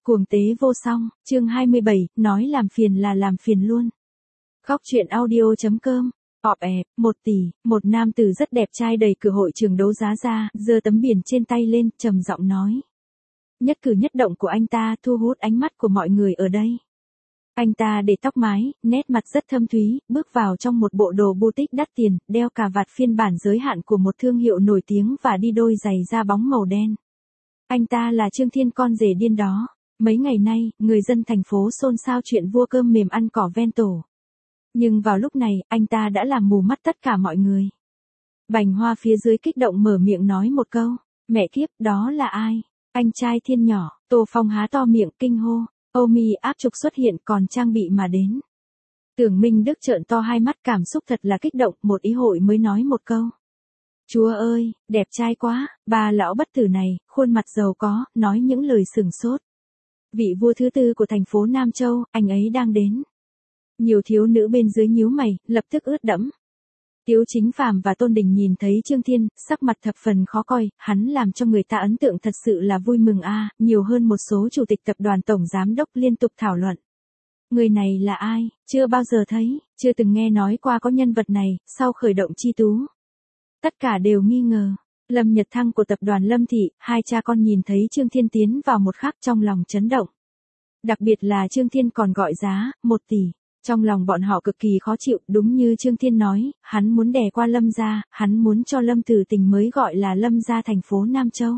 Cuồng tế vô song, chương 27, nói làm phiền là làm phiền luôn. Khóc chuyện audio.com. Ọp ẹp, 1 tỷ, một nam tử rất đẹp trai đẩy cửa hội trường đấu giá ra, giơ tấm biển trên tay lên, trầm giọng nói. Nhất cử nhất động của anh ta thu hút ánh mắt của mọi người ở đây. Anh ta để tóc mái, nét mặt rất thâm thúy, bước vào trong một bộ đồ boutique đắt tiền, đeo cà vạt phiên bản giới hạn của một thương hiệu nổi tiếng và đi đôi giày da bóng màu đen. Anh ta là Trương Thiên, con rể điên đó. Mấy ngày nay, người dân thành phố xôn xao chuyện vua cơm mềm ăn cỏ ven tổ. Nhưng vào lúc này, anh ta đã làm mù mắt tất cả mọi người. Bành Hoa phía dưới kích động mở miệng nói một câu. Mẹ kiếp, đó là ai? Anh trai Thiên nhỏ. Tô Phong há to miệng kinh hô. Âu mi áp trục xuất hiện còn trang bị mà đến. Tưởng Minh Đức trợn to hai mắt, cảm xúc thật là kích động, một ý hội mới nói một câu. Chúa ơi, đẹp trai quá, bà lão bất tử này, khuôn mặt giàu có, nói những lời sừng sốt. Vị vua thứ tư của thành phố Nam Châu, anh ấy đang đến. Nhiều thiếu nữ bên dưới nhíu mày, lập tức ướt đẫm. Tiếu Chính Phàm và Tôn Đình nhìn thấy Trương Thiên, sắc mặt thập phần khó coi, hắn làm cho người ta ấn tượng thật sự là vui mừng a, nhiều hơn một số chủ tịch tập đoàn tổng giám đốc liên tục thảo luận. Người này là ai, chưa bao giờ thấy, chưa từng nghe nói qua có nhân vật này, sau khởi động chi tú. Tất cả đều nghi ngờ. Lâm Nhật Thăng của tập đoàn Lâm Thị, hai cha con nhìn thấy Trương Thiên tiến vào một khắc trong lòng chấn động. Đặc biệt là Trương Thiên còn gọi giá, 1 tỷ. Trong lòng bọn họ cực kỳ khó chịu, đúng như Trương Thiên nói, hắn muốn đè qua Lâm gia, hắn muốn cho Lâm Tử Tình mới gọi là Lâm gia thành phố Nam Châu.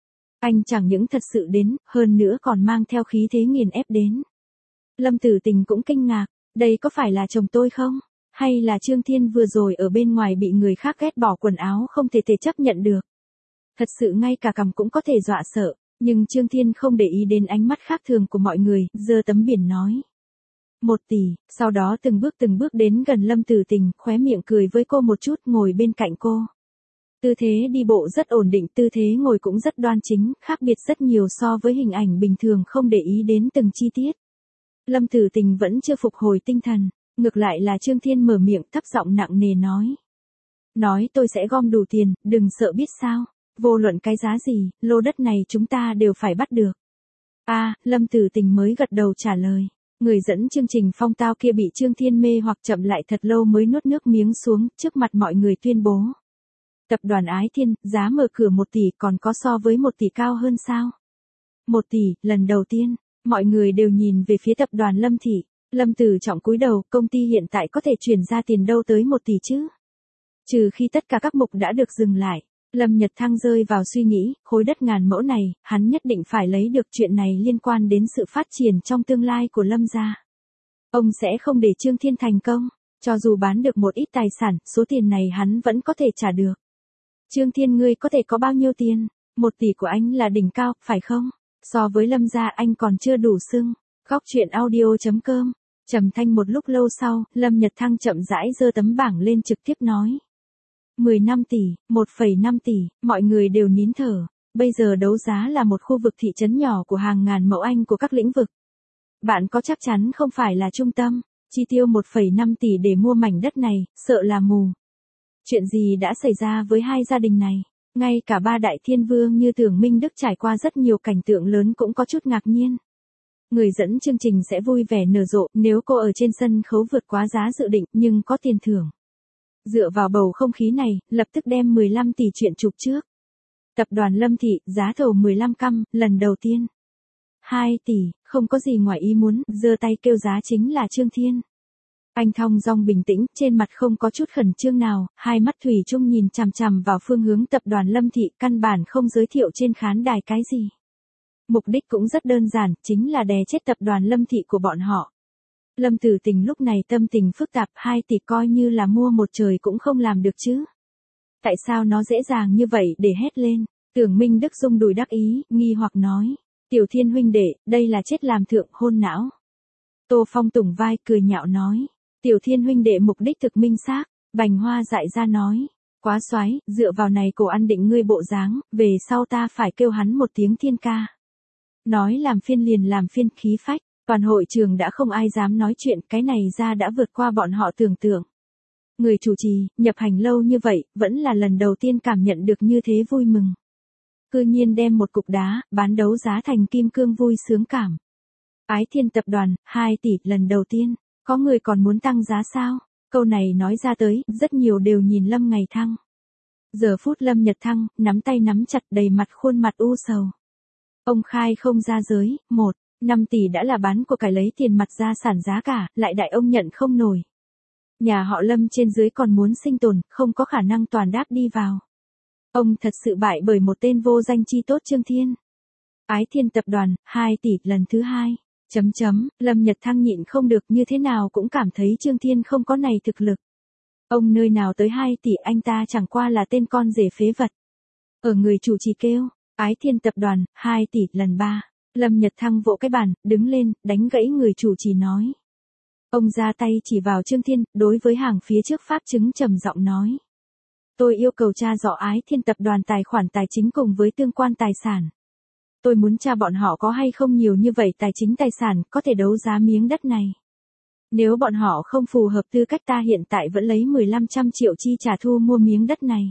Anh chẳng những thật sự đến, hơn nữa còn mang theo khí thế nghiền ép đến. Lâm Tử Tình cũng kinh ngạc, đây có phải là chồng tôi không? Hay là Trương Thiên vừa rồi ở bên ngoài bị người khác ghét bỏ quần áo không thể chấp nhận được. Thật sự ngay cả cằm cũng có thể dọa sợ, nhưng Trương Thiên không để ý đến ánh mắt khác thường của mọi người, giơ tấm biển nói. 1 tỷ, sau đó từng bước đến gần Lâm Tử Tình, khóe miệng cười với cô một chút, ngồi bên cạnh cô. Tư thế đi bộ rất ổn định, tư thế ngồi cũng rất đoan chính, khác biệt rất nhiều so với hình ảnh bình thường không để ý đến từng chi tiết. Lâm Tử Tình vẫn chưa phục hồi tinh thần. Ngược lại là Trương Thiên mở miệng thấp giọng nặng nề nói. Nói tôi sẽ gom đủ tiền, đừng sợ biết sao. Vô luận cái giá gì, lô đất này chúng ta đều phải bắt được. Lâm Tử Tình mới gật đầu trả lời. Người dẫn chương trình phong tao kia bị Trương Thiên mê hoặc chậm lại thật lâu mới nuốt nước miếng xuống, trước mặt mọi người tuyên bố. Tập đoàn Ái Thiên, giá mở cửa 1 tỷ còn có so với 1 tỷ cao hơn sao? 1 tỷ, lần đầu tiên, mọi người đều nhìn về phía tập đoàn Lâm Thị. Lâm Tử Trọng cúi đầu, công ty hiện tại có thể chuyển ra tiền đâu tới 1 tỷ chứ? Trừ khi tất cả các mục đã được dừng lại. Lâm Nhật Thăng rơi vào suy nghĩ, khối đất ngàn mẫu này, hắn nhất định phải lấy được, chuyện này liên quan đến sự phát triển trong tương lai của Lâm gia. Ông sẽ không để Trương Thiên thành công, cho dù bán được một ít tài sản, số tiền này hắn vẫn có thể trả được. Trương Thiên, ngươi có thể có bao nhiêu tiền? 1 tỷ của anh là đỉnh cao, phải không? So với Lâm gia anh còn chưa đủ xưng. Khóc chuyện audio.com. Trầm thanh một lúc lâu sau, Lâm Nhật Thăng chậm rãi giơ tấm bảng lên trực tiếp nói. 15 tỷ, 1,5 tỷ, mọi người đều nín thở. Bây giờ đấu giá là một khu vực thị trấn nhỏ của hàng ngàn mẫu Anh của các lĩnh vực. Bạn có chắc chắn không phải là trung tâm, chi tiêu 1,5 tỷ để mua mảnh đất này, sợ là mù. Chuyện gì đã xảy ra với hai gia đình này? Ngay cả ba đại thiên vương như Tưởng Minh Đức trải qua rất nhiều cảnh tượng lớn cũng có chút ngạc nhiên. Người dẫn chương trình sẽ vui vẻ nở rộ nếu cô ở trên sân khấu vượt quá giá dự định nhưng có tiền thưởng. Dựa vào bầu không khí này, lập tức đem 15 tỷ chuyện chụp trước. Tập đoàn Lâm Thị, giá thầu 15 căm, lần đầu tiên. 2 tỷ, không có gì ngoài ý muốn, giơ tay kêu giá chính là Trương Thiên. Anh thong dong bình tĩnh, trên mặt không có chút khẩn trương nào, hai mắt thủy chung nhìn chằm chằm vào phương hướng tập đoàn Lâm Thị, căn bản không giới thiệu trên khán đài cái gì. Mục đích cũng rất đơn giản, chính là đè chết tập đoàn Lâm Thị của bọn họ. Lâm Tử Tình lúc này tâm tình phức tạp, 2 tỷ coi như là mua một trời cũng không làm được chứ. Tại sao nó dễ dàng như vậy để hét lên? Tưởng Minh Đức rung đùi đắc ý, nghi hoặc nói. Tiểu Thiên huynh đệ, đây là chết làm thượng hôn não. Tô Phong tủng vai cười nhạo nói. Tiểu Thiên huynh đệ mục đích thực minh xác. Bành Hoa dại ra nói. Quá xoái, dựa vào này cổ ăn định ngươi bộ dáng, về sau ta phải kêu hắn một tiếng Thiên ca. Nói làm phiên liền làm phiên, khí phách. Toàn hội trường đã không ai dám nói chuyện, cái này ra đã vượt qua bọn họ tưởng tượng. Người chủ trì, nhập hành lâu như vậy, vẫn là lần đầu tiên cảm nhận được như thế vui mừng. cư nhiên đem một cục đá, bán đấu giá thành kim cương vui sướng cảm. Ái Thiên tập đoàn, 2 tỷ, lần đầu tiên, có người còn muốn tăng giá sao? Câu này nói ra tới, rất nhiều đều nhìn Lâm Ngày Thăng. Giờ phút Lâm Nhật Thăng, nắm tay nắm chặt đầy mặt khuôn mặt u sầu. Ông khai không ra giới, 5 tỷ đã là bán của cải lấy tiền mặt ra sản giá cả, lại đại ông nhận không nổi. Nhà họ Lâm trên dưới còn muốn sinh tồn, không có khả năng toàn đáp đi vào. Ông thật sự bại bởi một tên vô danh chi tốt Trương Thiên. Ái Thiên tập đoàn, 2 tỷ, lần thứ 2. Lâm Nhật Thăng nhịn không được như thế nào cũng cảm thấy Trương Thiên không có này thực lực. Ông nơi nào tới 2 tỷ, anh ta chẳng qua là tên con rể phế vật. Ở người chủ trì kêu, Ái Thiên tập đoàn, 2 tỷ, lần 3. Lâm Nhật Thăng vỗ cái bàn, đứng lên, đánh gãy người chủ trì nói. Ông ra tay chỉ vào Trương Thiên, đối với hàng phía trước pháp chứng trầm giọng nói. Tôi yêu cầu tra rõ Ái Thiên tập đoàn tài khoản tài chính cùng với tương quan tài sản. Tôi muốn tra bọn họ có hay không nhiều như vậy tài chính tài sản có thể đấu giá miếng đất này. Nếu bọn họ không phù hợp tư cách ta hiện tại vẫn lấy 1500 triệu chi trả thu mua miếng đất này.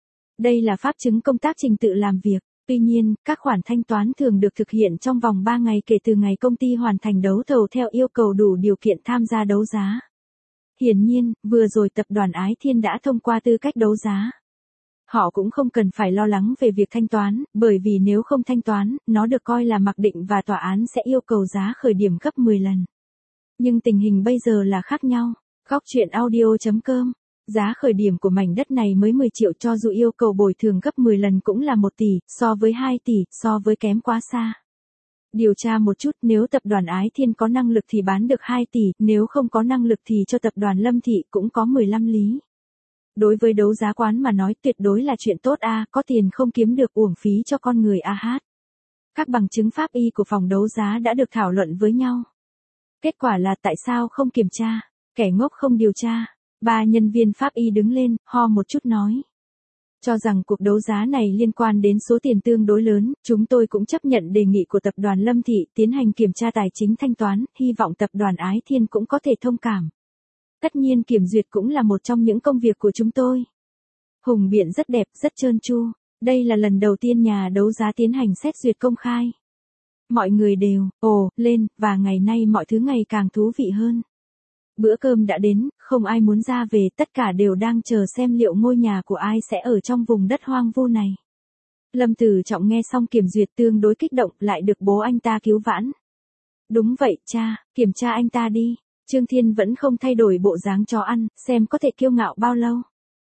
Đây là pháp chứng công tác trình tự làm việc. Tuy nhiên, các khoản thanh toán thường được thực hiện trong vòng 3 ngày kể từ ngày công ty hoàn thành đấu thầu theo yêu cầu đủ điều kiện tham gia đấu giá. Hiển nhiên, vừa rồi tập đoàn Ái Thiên đã thông qua tư cách đấu giá. Họ cũng không cần phải lo lắng về việc thanh toán, bởi vì nếu không thanh toán, nó được coi là mặc định và tòa án sẽ yêu cầu giá khởi điểm gấp 10 lần. Nhưng tình hình bây giờ là khác nhau. Góc truyện audio.com. Giá khởi điểm của mảnh đất này mới 10 triệu cho dù yêu cầu bồi thường gấp 10 lần cũng là 1 tỷ, so với 2 tỷ, so với kém quá xa. Điều tra một chút, nếu tập đoàn Ái Thiên có năng lực thì bán được 2 tỷ, nếu không có năng lực thì cho tập đoàn Lâm Thị cũng có 15 lý. Đối với đấu giá quán mà nói tuyệt đối là chuyện tốt có tiền không kiếm được uổng phí cho con người hát. Các bằng chứng pháp y của phòng đấu giá đã được thảo luận với nhau. Kết quả là tại sao không kiểm tra, kẻ ngốc không điều tra. 3 nhân viên pháp y đứng lên, ho một chút nói. Cho rằng cuộc đấu giá này liên quan đến số tiền tương đối lớn, chúng tôi cũng chấp nhận đề nghị của tập đoàn Lâm Thị tiến hành kiểm tra tài chính thanh toán, hy vọng tập đoàn Ái Thiên cũng có thể thông cảm. Tất nhiên kiểm duyệt cũng là một trong những công việc của chúng tôi. Hùng biện rất đẹp, rất trơn tru. Đây là lần đầu tiên nhà đấu giá tiến hành xét duyệt công khai. Mọi người đều, lên, và ngày nay mọi thứ ngày càng thú vị hơn. Bữa cơm đã đến, không ai muốn ra về, tất cả đều đang chờ xem liệu ngôi nhà của ai sẽ ở trong vùng đất hoang vu này. Lâm Tử Trọng nghe xong kiểm duyệt tương đối kích động, lại được bố anh ta cứu vãn. Đúng vậy, cha, kiểm tra anh ta đi. Trương Thiên vẫn không thay đổi bộ dáng chó ăn, xem có thể kiêu ngạo bao lâu.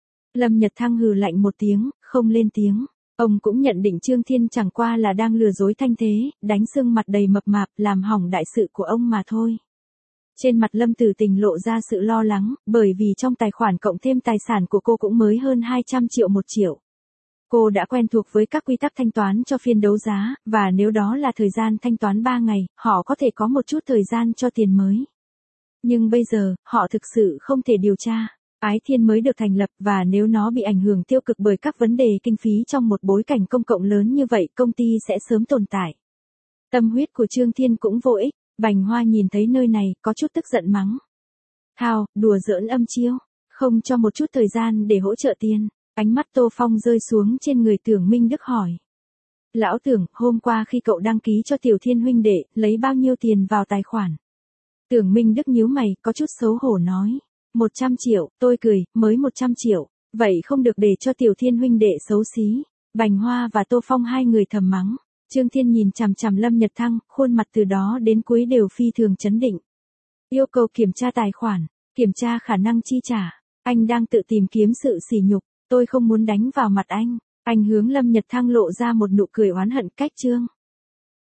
Lâm Nhật Thăng hừ lạnh một tiếng, không lên tiếng. Ông cũng nhận định Trương Thiên chẳng qua là đang lừa dối thanh thế, đánh sưng mặt đầy mập mạp, làm hỏng đại sự của ông mà thôi. Trên mặt Lâm Tử Tình lộ ra sự lo lắng, bởi vì trong tài khoản cộng thêm tài sản của cô cũng mới hơn 200 triệu 1 triệu. Cô đã quen thuộc với các quy tắc thanh toán cho phiên đấu giá, và nếu đó là thời gian thanh toán 3 ngày, họ có thể có một chút thời gian cho tiền mới. Nhưng bây giờ, họ thực sự không thể điều tra. Ái Thiên mới được thành lập và nếu nó bị ảnh hưởng tiêu cực bởi các vấn đề kinh phí trong một bối cảnh công cộng lớn như vậy, công ty sẽ sớm tồn tại. Tâm huyết của Trương Thiên cũng vô ích. Bành Hoa nhìn thấy nơi này, có chút tức giận mắng. Thao, đùa giỡn âm chiêu, không cho một chút thời gian để hỗ trợ tiền. Ánh mắt Tô Phong rơi xuống trên người Tưởng Minh Đức hỏi. Lão Tưởng, hôm qua khi cậu đăng ký cho Tiểu Thiên huynh đệ, lấy bao nhiêu tiền vào tài khoản? Tưởng Minh Đức nhíu mày, có chút xấu hổ nói. 100 triệu, tôi cười, mới 100 triệu. Vậy không được để cho Tiểu Thiên huynh đệ xấu xí. Bành Hoa và Tô Phong hai người thầm mắng. Trương Thiên nhìn chằm chằm Lâm Nhật Thăng, khuôn mặt từ đó đến cuối đều phi thường chấn định. Yêu cầu kiểm tra tài khoản, kiểm tra khả năng chi trả. Anh đang tự tìm kiếm sự sỉ nhục, tôi không muốn đánh vào mặt anh. Anh hướng Lâm Nhật Thăng lộ ra một nụ cười oán hận cách trương.